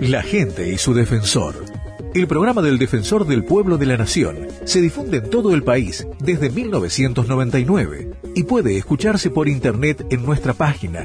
La gente y su defensor. El programa del Defensor del Pueblo de la Nación se difunde en todo el país desde 1999 y puede escucharse por internet en nuestra página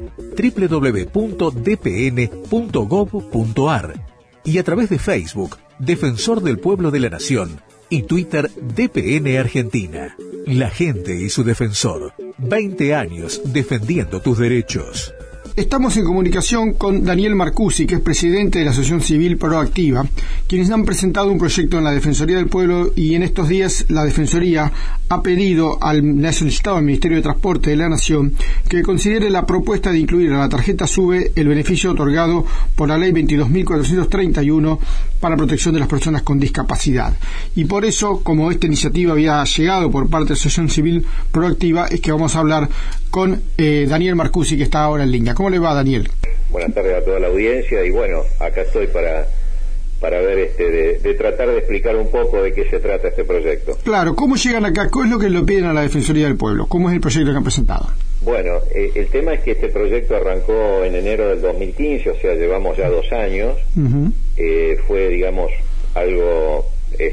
www.dpn.gov.ar y a través de Facebook, Defensor del Pueblo de la Nación, y Twitter, DPN Argentina. La gente y su defensor. 20 años defendiendo tus derechos. Estamos en comunicación con Daniel Marcusi, que es presidente de la Asociación Civil Proactiva, quienes han presentado un proyecto en la Defensoría del Pueblo, y en estos días la Defensoría ha pedido le ha solicitado al Ministerio de Transporte de la Nación que considere la propuesta de incluir a la tarjeta SUBE el beneficio otorgado por la Ley 22.431 para protección de las personas con discapacidad. Y por eso, como esta iniciativa había llegado por parte de la Asociación Civil Proactiva, es que vamos a hablar con Daniel Marcusi, que está ahora en línea. ¿Cómo le va, Daniel? Buenas tardes a toda la audiencia, y bueno, acá estoy para ver de tratar de explicar un poco de qué se trata este proyecto. Claro, ¿cómo llegan acá? ¿Qué es lo que le piden a la Defensoría del Pueblo? ¿Cómo es el proyecto que han presentado? Bueno, el tema es que este proyecto arrancó en enero del 2015, o sea, llevamos ya 2 años. Fue, digamos, algo,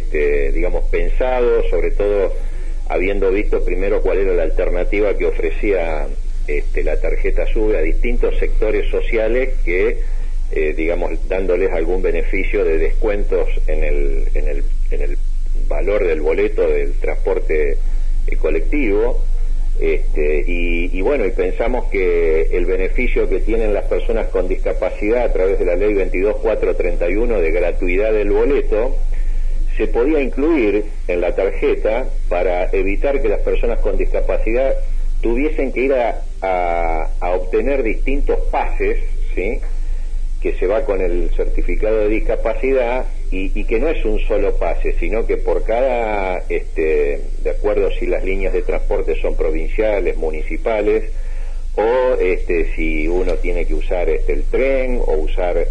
pensado, sobre todo habiendo visto primero cuál era la alternativa que ofrecía la tarjeta SUBE a distintos sectores sociales que, dándoles algún beneficio de descuentos en el valor del boleto del transporte colectivo. Y pensamos que el beneficio que tienen las personas con discapacidad a través de la Ley 22.431 de gratuidad del boleto se podía incluir en la tarjeta para evitar que las personas con discapacidad tuviesen que ir a obtener distintos pases, ¿sí?, que se va con el certificado de discapacidad, y que no es un solo pase, sino que por cada, de acuerdo si las líneas de transporte son provinciales, municipales, o si uno tiene que usar el tren, o usar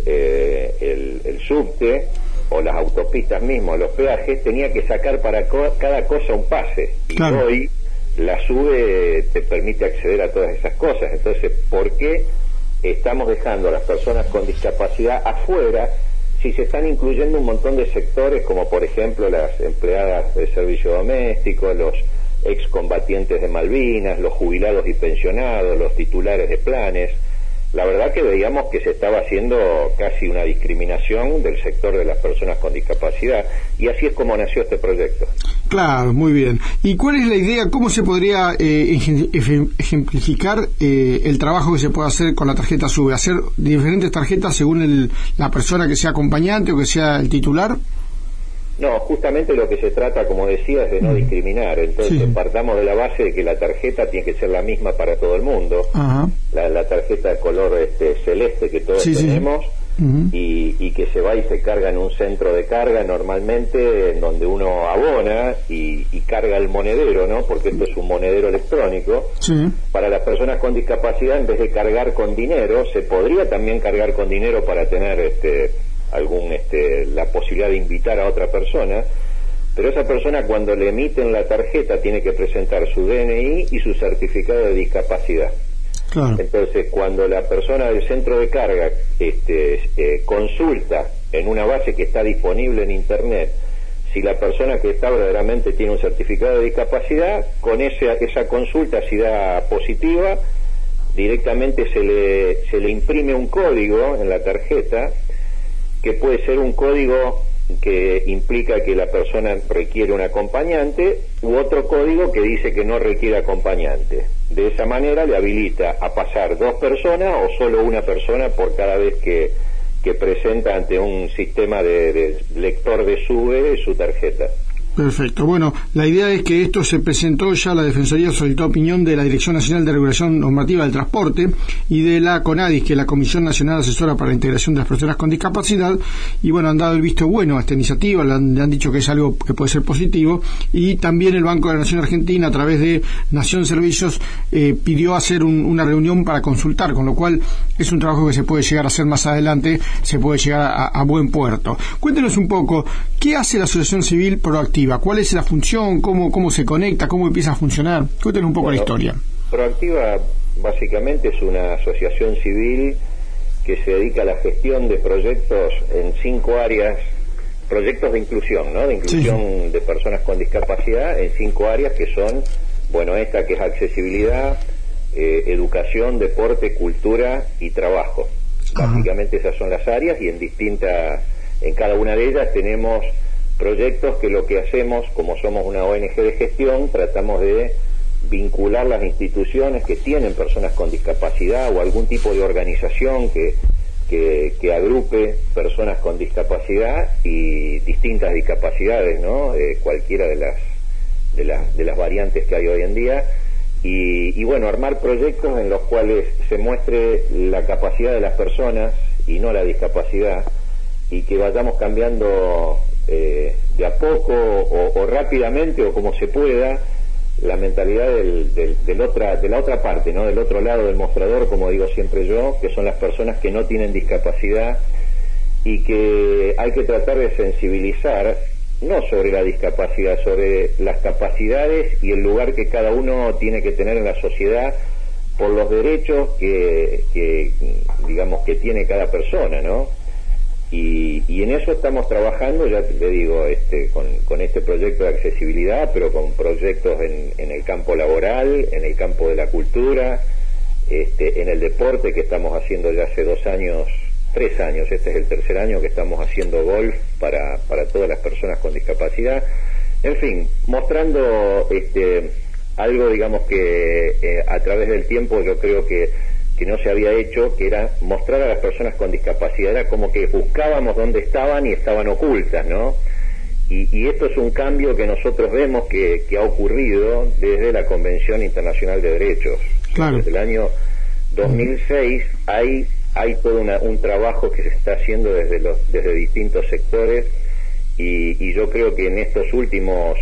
el subte, o las autopistas mismas, los peajes, tenía que sacar para cada cosa un pase. Claro. Y hoy la SUBE te permite acceder a todas esas cosas. Entonces, ¿por qué estamos dejando a las personas con discapacidad afuera si se están incluyendo un montón de sectores, como por ejemplo las empleadas de servicio doméstico, los excombatientes de Malvinas, los jubilados y pensionados, los titulares de planes? La verdad que veíamos que se estaba haciendo casi una discriminación del sector de las personas con discapacidad, y así es como nació este proyecto. Claro, muy bien. ¿Y cuál es la idea? ¿Cómo se podría ejemplificar el trabajo que se puede hacer con la tarjeta SUBE? ¿Hacer diferentes tarjetas según la persona que sea acompañante o que sea el titular? No, justamente lo que se trata, como decía, es de no discriminar. Entonces, partamos de la base de que la tarjeta tiene que ser la misma para todo el mundo. La tarjeta de color celeste que todos tenemos, y que se va y se carga en un centro de carga normalmente, en donde uno abona y carga el monedero, ¿no? Porque esto es un monedero electrónico. Para las personas con discapacidad, en vez de cargar con dinero, se podría también cargar con dinero para tener la posibilidad de invitar a otra persona, pero esa persona, cuando le emiten la tarjeta, tiene que presentar su DNI y su certificado de discapacidad. Claro. Entonces, cuando la persona del centro de carga consulta en una base que está disponible en internet si la persona que está verdaderamente tiene un certificado de discapacidad, con esa consulta, si da positiva, directamente se le imprime un código en la tarjeta, que puede ser un código que implica que la persona requiere un acompañante, u otro código que dice que no requiere acompañante. De esa manera le habilita a pasar 2 personas o solo una persona por cada vez que presenta ante un sistema de lector de SUBE su tarjeta. Perfecto. Bueno, la idea es que esto se presentó ya, la Defensoría solicitó opinión de la Dirección Nacional de Regulación Normativa del Transporte y de la CONADIS, que es la Comisión Nacional Asesora para la Integración de las Personas con Discapacidad, y bueno, han dado el visto bueno a esta iniciativa, le han dicho que es algo que puede ser positivo, y también el Banco de la Nación Argentina, a través de Nación Servicios, pidió hacer una reunión para consultar, con lo cual es un trabajo que se puede llegar a hacer más adelante, se puede llegar a buen puerto. Cuéntenos un poco, ¿qué hace la Asociación Civil Proactiva? ¿Cuál es la función? ¿Cómo se conecta? ¿Cómo empieza a funcionar? Cuéntenos un poco la historia. Proactiva básicamente es una asociación civil que se dedica a la gestión de proyectos en 5 áreas, proyectos de inclusión, ¿no? De inclusión de personas con discapacidad en 5 áreas que son, bueno, esta que es accesibilidad, educación, deporte, cultura y trabajo. Básicamente esas son las áreas, y en cada una de ellas tenemos proyectos que lo que hacemos, como somos una ONG de gestión, tratamos de vincular las instituciones que tienen personas con discapacidad o algún tipo de organización que agrupe personas con discapacidad y distintas discapacidades, ¿no? Cualquiera de las variantes que hay hoy en día, y bueno, armar proyectos en los cuales se muestre la capacidad de las personas y no la discapacidad, y que vayamos cambiando de a poco o rápidamente o como se pueda la mentalidad de la otra parte, ¿no? Del otro lado del mostrador, como digo siempre yo, que son las personas que no tienen discapacidad, y que hay que tratar de sensibilizar no sobre la discapacidad, sobre las capacidades y el lugar que cada uno tiene que tener en la sociedad por los derechos que digamos que tiene cada persona, ¿no? Y en eso estamos trabajando, ya le digo, con este proyecto de accesibilidad, pero con proyectos en el campo laboral, en el campo de la cultura, en el deporte, que estamos haciendo ya hace 2 años, 3 años, este es el 3er año que estamos haciendo golf para todas las personas con discapacidad. En fin, mostrando algo, digamos, que a través del tiempo yo creo que no se había hecho, que era mostrar a las personas con discapacidad. Era como que buscábamos dónde estaban y estaban ocultas, ¿no? Y esto es un cambio que nosotros vemos que ha ocurrido desde la Convención Internacional de Derechos. Claro. Desde el año 2006 hay todo un trabajo que se está haciendo desde distintos sectores, y yo creo que en estos últimos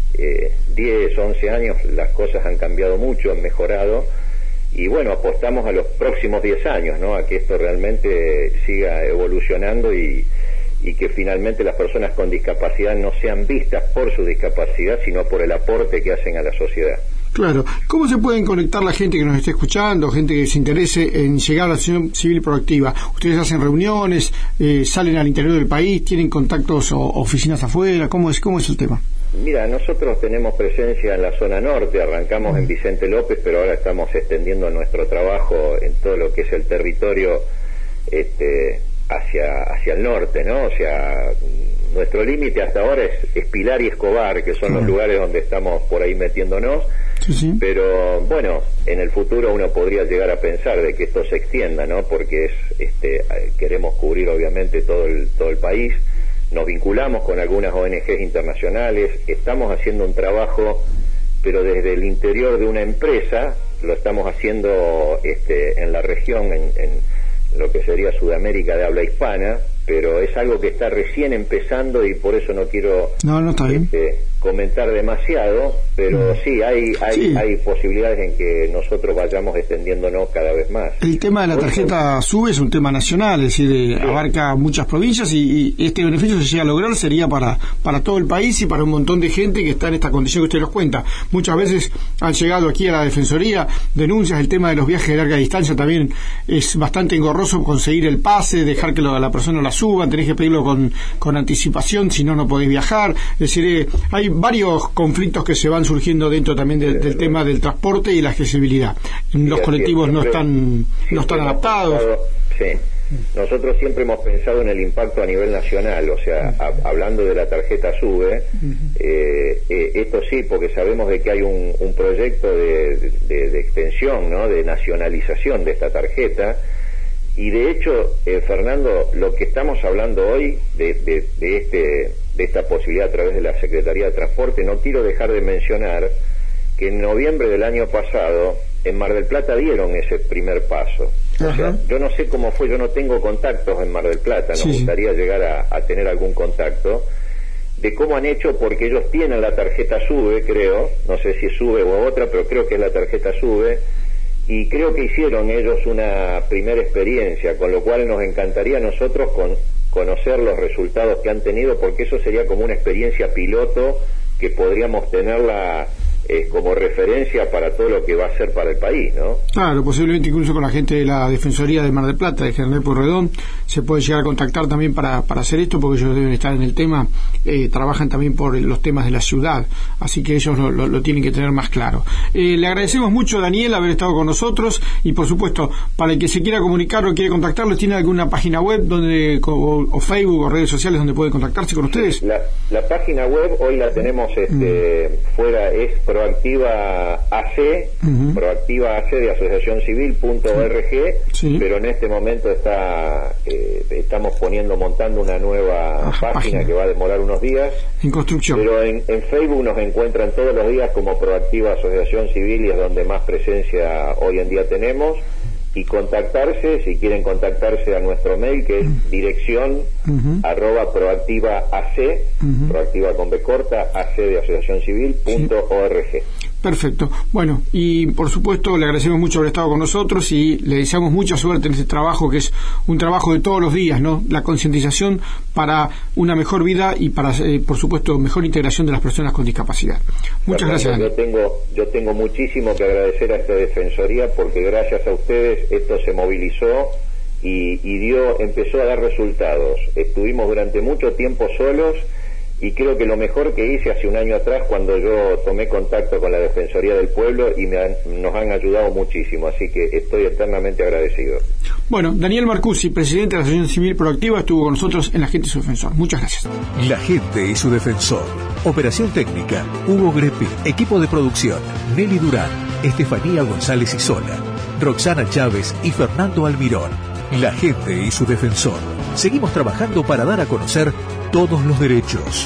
10, 11 años las cosas han cambiado mucho, han mejorado, y bueno, apostamos a los próximos 10 años, ¿no? A que esto realmente siga evolucionando y que finalmente las personas con discapacidad no sean vistas por su discapacidad, sino por el aporte que hacen a la sociedad. Claro. ¿Cómo se pueden conectar la gente que nos esté escuchando, gente que se interese en llegar a la asociación civil proactiva? ¿Ustedes hacen reuniones, salen al interior del país, tienen contactos o oficinas afuera? ¿Cómo es el tema? Mira, nosotros tenemos presencia en la zona norte, arrancamos en Vicente López, pero ahora estamos extendiendo nuestro trabajo en todo lo que es el territorio hacia el norte, ¿no? O sea, nuestro límite hasta ahora es Pilar y Escobar, que son los lugares donde estamos por ahí metiéndonos. Sí. Pero bueno, en el futuro uno podría llegar a pensar de que esto se extienda, ¿no? Porque queremos cubrir obviamente todo el país. Nos vinculamos con algunas ONGs internacionales, estamos haciendo un trabajo, pero desde el interior de una empresa, lo estamos haciendo en la región, en lo que sería Sudamérica de habla hispana, pero es algo que está recién empezando y por eso no quiero comentar demasiado, pero sí, hay posibilidades en que nosotros vayamos extendiéndonos cada vez más. El tema de la tarjeta SUBE es un tema nacional, es decir, abarca muchas provincias y este beneficio, si se llega a lograr, sería para todo el país y para un montón de gente que está en esta condición que usted nos cuenta. Muchas veces han llegado aquí a la Defensoría denuncias, el tema de los viajes de larga distancia también es bastante engorroso conseguir el pase, dejar que la persona la suban, tenés que pedirlo con anticipación, si no podés viajar. Es decir, hay varios conflictos que se van surgiendo dentro también del tema del transporte y la accesibilidad. Los colectivos no están adaptados. Nosotros siempre hemos pensado en el impacto a nivel nacional, o sea, hablando de la tarjeta SUBE, esto sí, porque sabemos de que hay un proyecto de extensión, ¿no? De nacionalización de esta tarjeta. Y de hecho, Fernando, lo que estamos hablando hoy de esta posibilidad a través de la Secretaría de Transporte, no quiero dejar de mencionar que en noviembre del año pasado en Mar del Plata dieron ese primer paso. O sea, yo no sé cómo fue, yo no tengo contactos en Mar del Plata, nos gustaría llegar a tener algún contacto de cómo han hecho, porque ellos tienen la tarjeta SUBE, creo, no sé si es SUBE o otra, pero creo que es la tarjeta SUBE. Y creo que hicieron ellos una primera experiencia, con lo cual nos encantaría a nosotros conocer los resultados que han tenido, porque eso sería como una experiencia piloto que podríamos tenerla como referencia para todo lo que va a ser para el país, ¿no? Claro, posiblemente incluso con la gente de la Defensoría de Mar del Plata, de General Pueyrredón, se puede llegar a contactar también para hacer esto, porque ellos deben estar en el tema, trabajan también por los temas de la ciudad, así que ellos lo tienen que tener más claro. Le agradecemos mucho, Daniel, haber estado con nosotros, y por supuesto, para el que se quiera comunicar o quiere contactarlos, ¿tiene alguna página web o Facebook o redes sociales donde puede contactarse con ustedes? La página web hoy la tenemos fuera, es Proactiva AC, Proactiva AC de asociacioncivil.org, sí. Pero en este momento estamos montando una nueva página que va a demorar unos días. En construcción. Pero en Facebook nos encuentran todos los días como Proactiva Asociación Civil, y es donde más presencia hoy en día tenemos. Y contactarse, si quieren contactarse a nuestro mail, que es dirección @proactivaac, proactiva con B corta, AC de asociacioncivil.org. Perfecto. Bueno, y por supuesto le agradecemos mucho haber estado con nosotros y le deseamos mucha suerte en este trabajo, que es un trabajo de todos los días, ¿no? La concientización para una mejor vida y para, por supuesto, mejor integración de las personas con discapacidad. Muchas gracias. Yo tengo muchísimo que agradecer a esta Defensoría, porque gracias a ustedes esto se movilizó y empezó a dar resultados. Estuvimos durante mucho tiempo solos, y creo que lo mejor que hice hace un año atrás, cuando yo tomé contacto con la Defensoría del Pueblo, y nos han ayudado muchísimo, así que estoy eternamente agradecido. Bueno, Daniel Marcusi, presidente de la Asociación Civil Proactiva, estuvo con nosotros en La Gente y su Defensor. Muchas gracias. La Gente y su Defensor. Operación técnica, Hugo Grepi. Equipo de producción, Nelly Durán, Estefanía González Isola, Roxana Chávez y Fernando Almirón. La Gente y su Defensor. Seguimos trabajando para dar a conocer todos los derechos.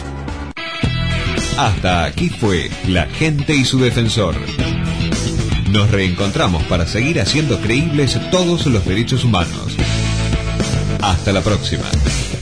Hasta aquí fue La Gente y su Defensor. Nos reencontramos para seguir haciendo creíbles todos los derechos humanos. Hasta la próxima.